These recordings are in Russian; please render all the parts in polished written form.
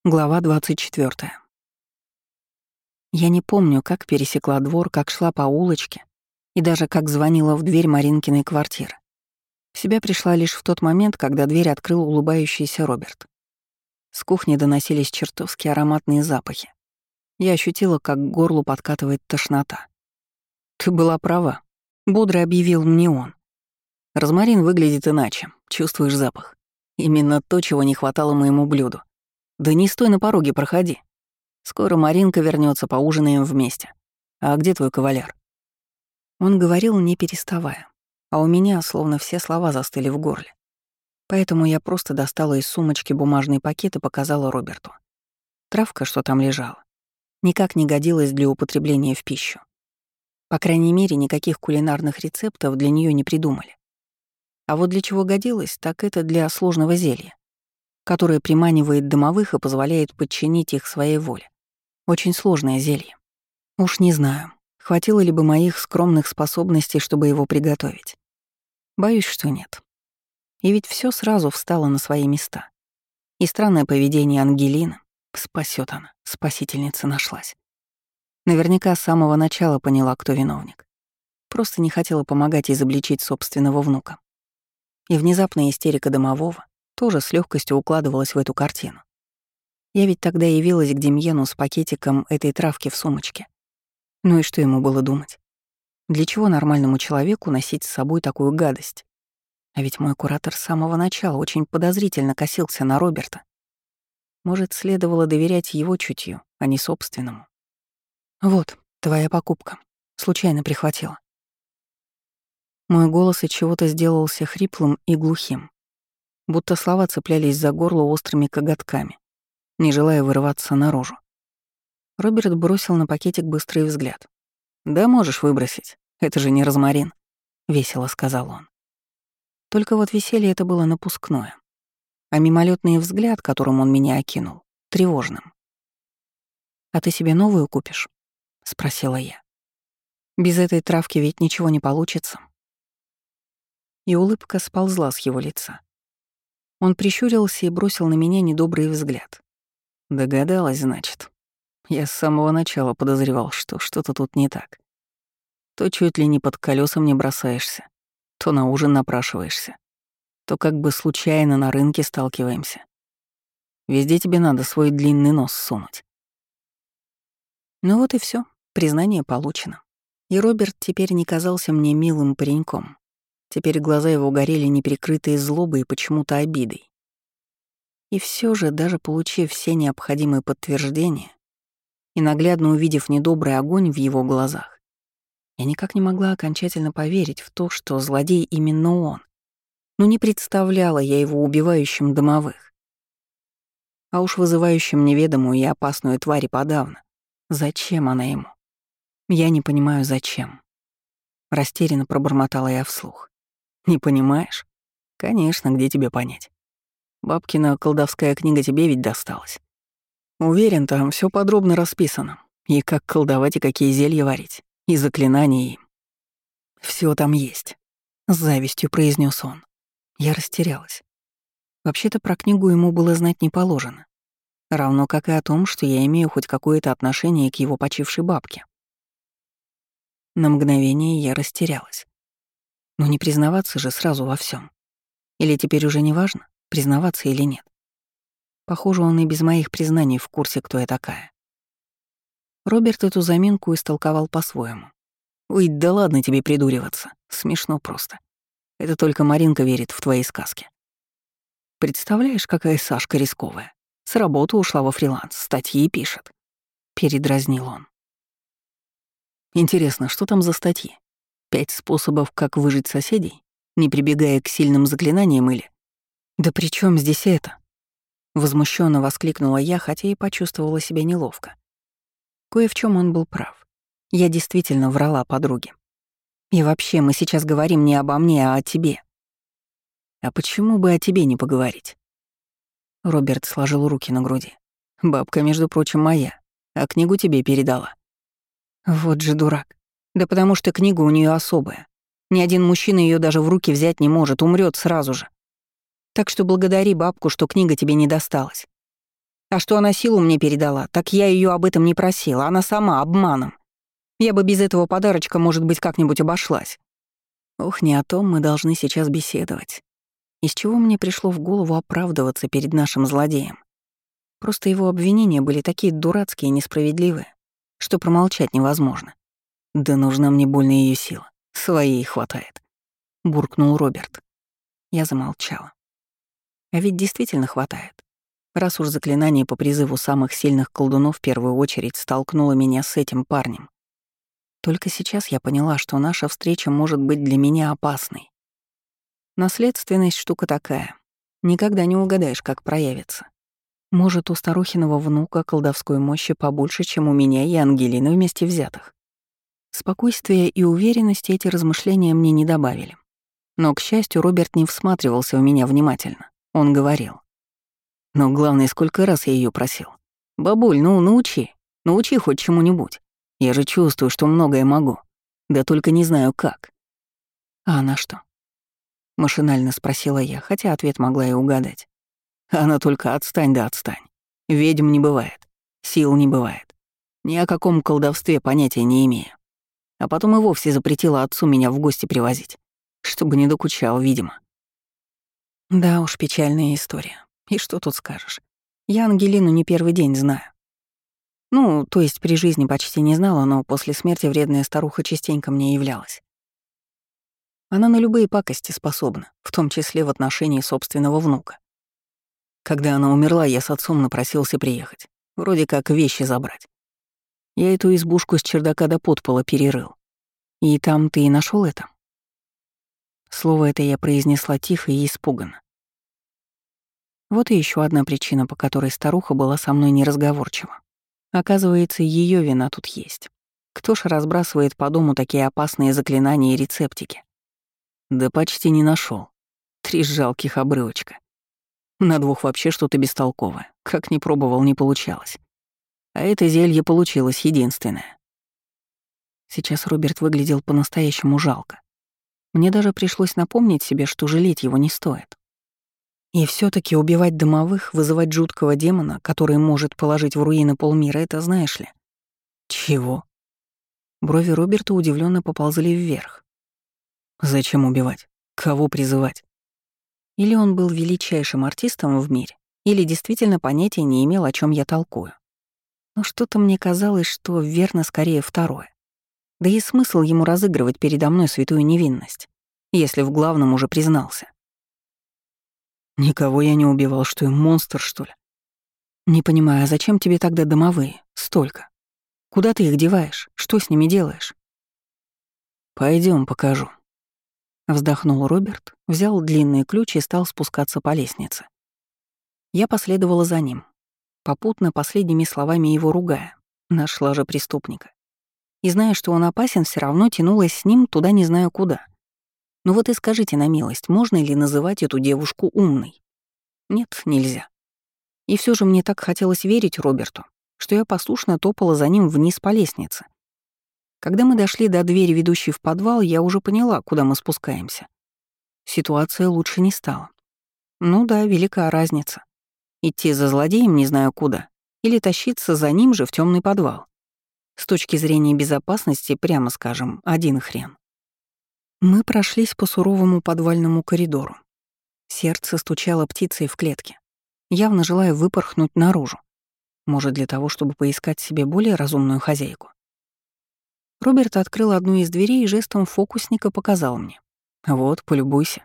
Глава 24. Я не помню, как пересекла двор, как шла по улочке и даже как звонила в дверь Маринкиной квартиры. В себя пришла лишь в тот момент, когда дверь открыл улыбающийся Роберт. С кухни доносились чертовски ароматные запахи. Я ощутила, как к горлу подкатывает тошнота. «Ты была права», — бодро объявил мне он. «Розмарин выглядит иначе, чувствуешь запах. Именно то, чего не хватало моему блюду. Да не стой на пороге, проходи. Скоро Маринка вернется, поужинаем вместе. А где твой кавалер?» Он говорил, не переставая, а у меня словно все слова застыли в горле. Поэтому я просто достала из сумочки бумажный пакет и показала Роберту. Травка, что там лежала, никак не годилась для употребления в пищу. По крайней мере, никаких кулинарных рецептов для нее не придумали. А вот для чего годилась, так это для сложного зелья, которое приманивает домовых и позволяет подчинить их своей воле. Очень сложное зелье. Уж не знаю, хватило ли бы моих скромных способностей, чтобы его приготовить. Боюсь, что нет. И ведь все сразу встало на свои места. И странное поведение Ангелины, спасет она, спасительница нашлась. Наверняка с самого начала поняла, кто виновник. Просто не хотела помогать изобличить собственного внука. И внезапная истерика домового тоже с легкостью укладывалась в эту картину. Я ведь тогда явилась к Демьену с пакетиком этой травки в сумочке. Ну и что ему было думать? Для чего нормальному человеку носить с собой такую гадость? А ведь мой куратор с самого начала очень подозрительно косился на Роберта. Может, следовало доверять его чутью, а не собственному. «Вот, твоя покупка. Случайно прихватила». Мой голос от чего-то сделался хриплым и глухим, будто слова цеплялись за горло острыми коготками, не желая вырываться наружу. Роберт бросил на пакетик быстрый взгляд. «Да можешь выбросить, это же не розмарин», — весело сказал он. Только вот веселье это было напускное, а мимолетный взгляд, которым он меня окинул, тревожным. «А ты себе новую купишь?» — спросила я. «Без этой травки ведь ничего не получится». И улыбка сползла с его лица. Он прищурился и бросил на меня недобрый взгляд. «Догадалась, значит. Я с самого начала подозревал, что что-то тут не так. То чуть ли не под колесом не бросаешься, то на ужин напрашиваешься, то как бы случайно на рынке сталкиваемся. Везде тебе надо свой длинный нос сунуть». Ну вот и все, признание получено. И Роберт теперь не казался мне милым пареньком. Теперь глаза его горели неприкрытой злобой и почему-то обидой. И все же, даже получив все необходимые подтверждения и наглядно увидев недобрый огонь в его глазах, я никак не могла окончательно поверить в то, что злодей именно он. Но не представляла я его убивающим домовых. А уж вызывающим неведомую и опасную тварь и подавно. Зачем она ему? Я не понимаю, зачем. Растерянно пробормотала я вслух. Не понимаешь? Конечно, где тебе понять? Бабкина колдовская книга тебе ведь досталась. Уверен, там все подробно расписано. И как колдовать, и какие зелья варить, и заклинания, и... Все там есть. С завистью произнес он. Я растерялась. Вообще-то про книгу ему было знать не положено. Равно как и о том, что я имею хоть какое-то отношение к его почившей бабке. На мгновение я растерялась. Но не признаваться же сразу во всем. Или теперь уже не важно, признаваться или нет. Похоже, он и без моих признаний в курсе, кто я такая. Роберт эту заминку истолковал по-своему. «Ой, да ладно тебе придуриваться. Смешно просто. Это только Маринка верит в твои сказки. Представляешь, какая Сашка рисковая. С работы ушла во фриланс, статьи пишет». Передразнил он. «Интересно, что там за статьи? 5 способов, как выжить соседей, не прибегая к сильным заклинаниям или...» «Да при чем здесь это?» Возмущенно воскликнула я, хотя и почувствовала себя неловко. Кое в чем он был прав. Я действительно врала подруге. И вообще, мы сейчас говорим не обо мне, а о тебе. А почему бы о тебе не поговорить? Роберт сложил руки на груди. Бабка, между прочим, моя, а книгу тебе передала. Вот же дурак. Да потому что книга у нее особая. Ни один мужчина ее даже в руки взять не может, умрет сразу же. Так что благодари бабку, что книга тебе не досталась. А что она силу мне передала, так я ее об этом не просила, она сама, обманом. Я бы без этого подарочка, может быть, как-нибудь обошлась. Ох, не о том мы должны сейчас беседовать. Из чего мне пришло в голову оправдываться перед нашим злодеем? Просто его обвинения были такие дурацкие и несправедливые, что промолчать невозможно. Да нужна мне больно ее сила. Своей хватает. Буркнул Роберт. Я замолчала. А ведь действительно хватает. Раз уж заклинание по призыву самых сильных колдунов в первую очередь столкнуло меня с этим парнем. Только сейчас я поняла, что наша встреча может быть для меня опасной. Наследственность штука такая. Никогда не угадаешь, как проявится. Может, у старухиного внука колдовской мощи побольше, чем у меня и Ангелины вместе взятых. Спокойствия и уверенности эти размышления мне не добавили. Но, к счастью, Роберт не всматривался в меня внимательно. Он говорил. Но главное, сколько раз я ее просил. «Бабуль, ну научи. Научи хоть чему-нибудь. Я же чувствую, что многое могу. Да только не знаю, как». «А она что?» — машинально спросила я, хотя ответ могла и угадать. «Она только отстань да отстань. Ведьм не бывает. Сил не бывает. Ни о каком колдовстве понятия не имею. А потом и вовсе запретила отцу меня в гости привозить, чтобы не докучал, видимо». Да уж, печальная история. И что тут скажешь? Я Ангелину не первый день знаю. Ну, то есть при жизни почти не знала, но после смерти вредная старуха частенько мне являлась. Она на любые пакости способна, в том числе в отношении собственного внука. Когда она умерла, я с отцом напросился приехать. Вроде как вещи забрать. Я эту избушку с чердака до подпола перерыл. И там ты и нашел это? Слово это я произнесла тихо и испуганно. Вот и еще одна причина, по которой старуха была со мной неразговорчива. Оказывается, ее вина тут есть. Кто ж разбрасывает по дому такие опасные заклинания и рецептики? Да почти не нашел. 3 жалких обрывочка. На 2 вообще что-то бестолковое. Как ни пробовал, не получалось. А это зелье получилось единственное. Сейчас Роберт выглядел по-настоящему жалко. Мне даже пришлось напомнить себе, что жалеть его не стоит. И все таки убивать домовых, вызывать жуткого демона, который может положить в руины полмира, это знаешь ли? Чего? Брови Роберта удивленно поползли вверх. Зачем убивать? Кого призывать? Или он был величайшим артистом в мире, или действительно понятия не имел, о чем я толкую. Но что-то мне казалось, что верно скорее второе. Да и смысл ему разыгрывать передо мной святую невинность, если в главном уже признался. Никого я не убивал, что я монстр, что ли? Не понимаю, а зачем тебе тогда домовые? Столько. Куда ты их деваешь? Что с ними делаешь? Пойдем, покажу. Вздохнул Роберт, взял длинный ключ и стал спускаться по лестнице. Я последовала за ним, попутно последними словами его ругая. Нашла же преступника. И зная, что он опасен, все равно тянулась с ним туда не знаю куда. Ну вот и скажите на милость, можно ли называть эту девушку умной? Нет, нельзя. И все же мне так хотелось верить Роберту, что я послушно топала за ним вниз по лестнице. Когда мы дошли до двери, ведущей в подвал, я уже поняла, куда мы спускаемся. Ситуация лучше не стала. Ну да, велика разница. Идти за злодеем не знаю куда, или тащиться за ним же в темный подвал. С точки зрения безопасности, прямо скажем, один хрен. Мы прошлись по суровому подвальному коридору. Сердце стучало птицей в клетке, явно желая выпорхнуть наружу. Может, для того, чтобы поискать себе более разумную хозяйку. Роберт открыл одну из дверей и жестом фокусника показал мне. «Вот, полюбуйся».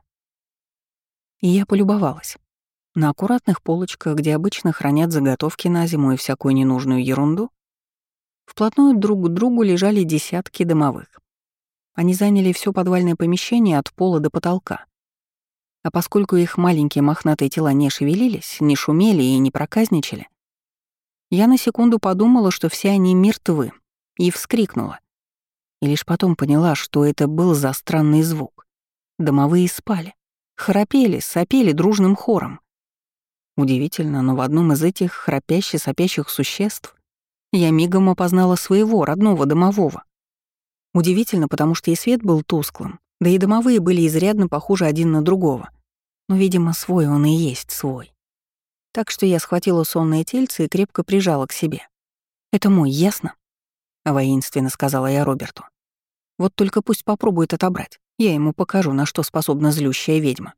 И я полюбовалась. На аккуратных полочках, где обычно хранят заготовки на зиму и всякую ненужную ерунду, вплотную друг к другу лежали десятки домовых. Они заняли все подвальное помещение от пола до потолка. А поскольку их маленькие мохнатые тела не шевелились, не шумели и не проказничали, я на секунду подумала, что все они мертвы, и вскрикнула. И лишь потом поняла, что это был за странный звук. Домовые спали, храпели, сопели дружным хором. Удивительно, но в одном из этих храпяще-сопящих существ я мигом опознала своего родного домового. Удивительно, потому что и свет был тусклым, да и домовые были изрядно похожи один на другого. Но, видимо, свой он и есть свой. Так что я схватила сонное тельце и крепко прижала к себе. «Это мой, ясно?» — воинственно сказала я Роберту. «Вот только пусть попробует отобрать. Я ему покажу, на что способна злющая ведьма».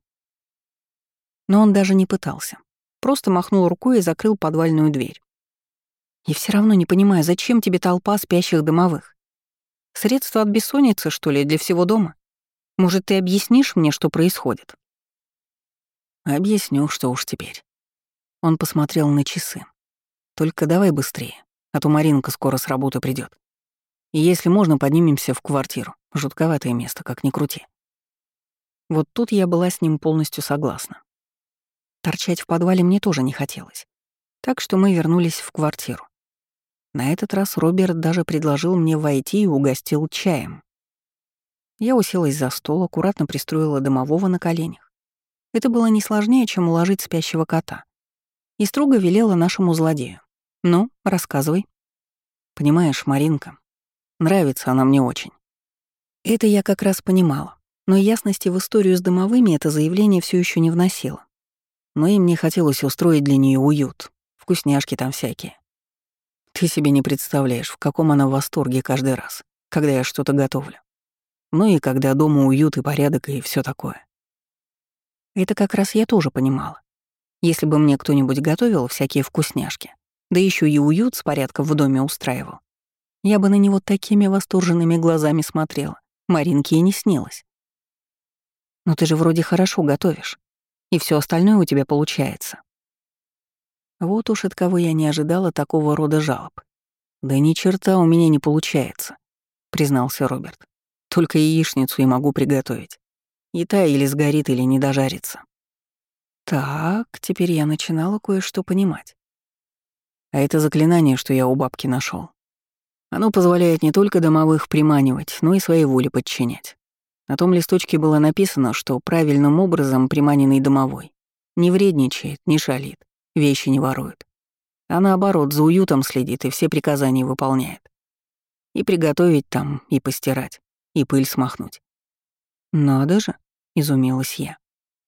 Но он даже не пытался. Просто махнул рукой и закрыл подвальную дверь. И все равно не понимаю, зачем тебе толпа спящих домовых? Средство от бессонницы, что ли, для всего дома? Может, ты объяснишь мне, что происходит?» «Объясню, что уж теперь». Он посмотрел на часы. «Только давай быстрее, а то Маринка скоро с работы придет. И если можно, поднимемся в квартиру. Жутковатое место, как ни крути». Вот тут я была с ним полностью согласна. Торчать в подвале мне тоже не хотелось. Так что мы вернулись в квартиру. На этот раз Роберт даже предложил мне войти и угостил чаем. Я уселась за стол, аккуратно пристроила домового на коленях. Это было не сложнее, чем уложить спящего кота. И строго велела нашему злодею. «Ну, рассказывай». «Понимаешь, Маринка, нравится она мне очень». Это я как раз понимала. Но ясности в историю с домовыми это заявление все еще не вносило. Но и мне хотелось устроить для нее уют, вкусняшки там всякие. Ты себе не представляешь, в каком она восторге каждый раз, когда я что-то готовлю. Ну и когда дома уют и порядок и все такое. Это как раз я тоже понимала. Если бы мне кто-нибудь готовил всякие вкусняшки, да еще и уют с порядком в доме устраивал, я бы на него такими восторженными глазами смотрела. Маринке и не снилось. Но ты же вроде хорошо готовишь, и все остальное у тебя получается. Вот уж от кого я не ожидала такого рода жалоб. «Да ни черта у меня не получается», — признался Роберт. «Только яичницу и могу приготовить. И та или сгорит, или не дожарится». Так, теперь я начинала кое-что понимать. А это заклинание, что я у бабки нашел. Оно позволяет не только домовых приманивать, но и своей воле подчинять. На том листочке было написано, что правильным образом приманенный домовой не вредничает, не шалит, вещи не ворует, а наоборот за уютом следит и все приказания выполняет. И приготовить там, и постирать, и пыль смахнуть. «Надо же», — изумилась я.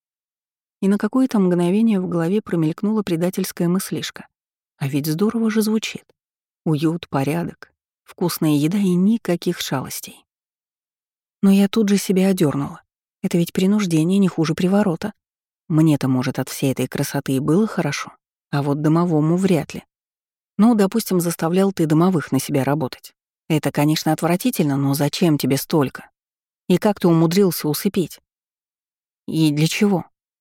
И на какое-то мгновение в голове промелькнула предательская мыслишка. А ведь здорово же звучит. Уют, порядок, вкусная еда и никаких шалостей. Но я тут же себя одернула. Это ведь принуждение не хуже приворота. Мне-то, может, от всей этой красоты и было хорошо, а вот домовому вряд ли. Ну, допустим, заставлял ты домовых на себя работать. Это, конечно, отвратительно, но зачем тебе столько? И как ты умудрился усыпить? И для чего?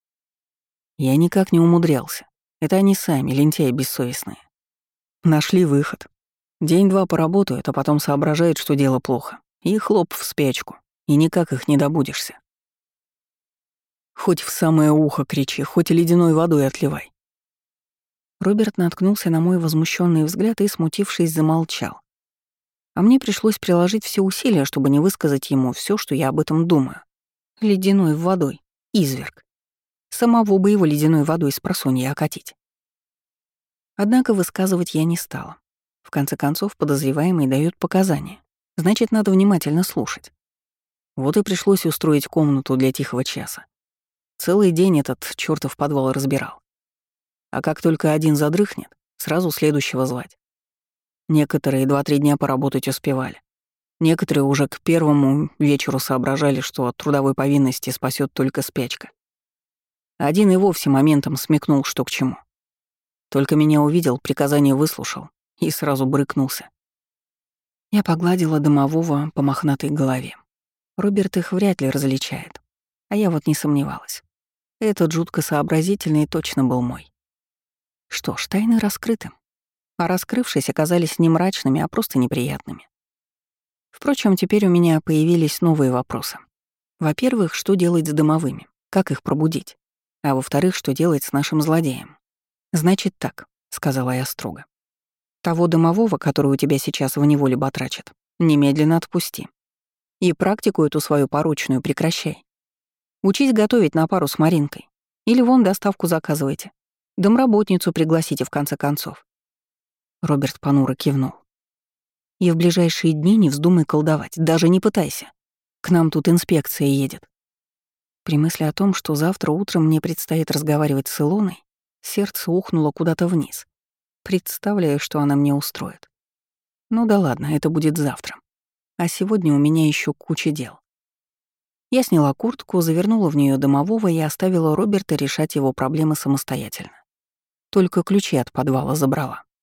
Я никак не умудрялся. Это они сами, лентяи бессовестные. Нашли выход. День-два поработают, а потом соображают, что дело плохо. И хлоп в спячку. И никак их не добудешься. Хоть в самое ухо кричи, хоть ледяной водой отливай. Роберт наткнулся на мой возмущенный взгляд и, смутившись, замолчал. А мне пришлось приложить все усилия, чтобы не высказать ему все, что я об этом думаю. Ледяной водой. Изверг. Самого бы его ледяной водой с просонья окатить. Однако высказывать я не стала. В конце концов, подозреваемый дает показания. Значит, надо внимательно слушать. Вот и пришлось устроить комнату для тихого часа. Целый день этот чёртов подвал разбирал. А как только один задрыхнет, сразу следующего звать. Некоторые 2-3 дня поработать успевали. Некоторые уже к первому вечеру соображали, что от трудовой повинности спасет только спячка. Один и вовсе моментом смекнул, что к чему. Только меня увидел, приказание выслушал и сразу брыкнулся. Я погладила домового по мохнатой голове. Роберт их вряд ли различает. А я вот не сомневалась. Этот жутко сообразительный точно был мой. Что ж, тайны раскрыты. А раскрывшись, оказались не мрачными, а просто неприятными. Впрочем, теперь у меня появились новые вопросы. Во-первых, что делать с домовыми? Как их пробудить? А во-вторых, что делать с нашим злодеем? «Значит так», — сказала я строго. «Того домового, который у тебя сейчас в неволе батрачит, немедленно отпусти. И практику эту свою порочную прекращай. Учись готовить на пару с Маринкой. Или вон доставку заказывайте. Домработницу пригласите, в конце концов». Роберт понуро кивнул. «И в ближайшие дни не вздумай колдовать, даже не пытайся. К нам тут инспекция едет». При мысли о том, что завтра утром мне предстоит разговаривать с Илоной, Сердце ухнуло куда-то вниз. Представляю, что она мне устроит. Ну да ладно, это будет завтра. А сегодня у меня еще куча дел. Я сняла куртку, завернула в нее домового и оставила Роберта решать его проблемы самостоятельно. Только ключи от подвала забрала.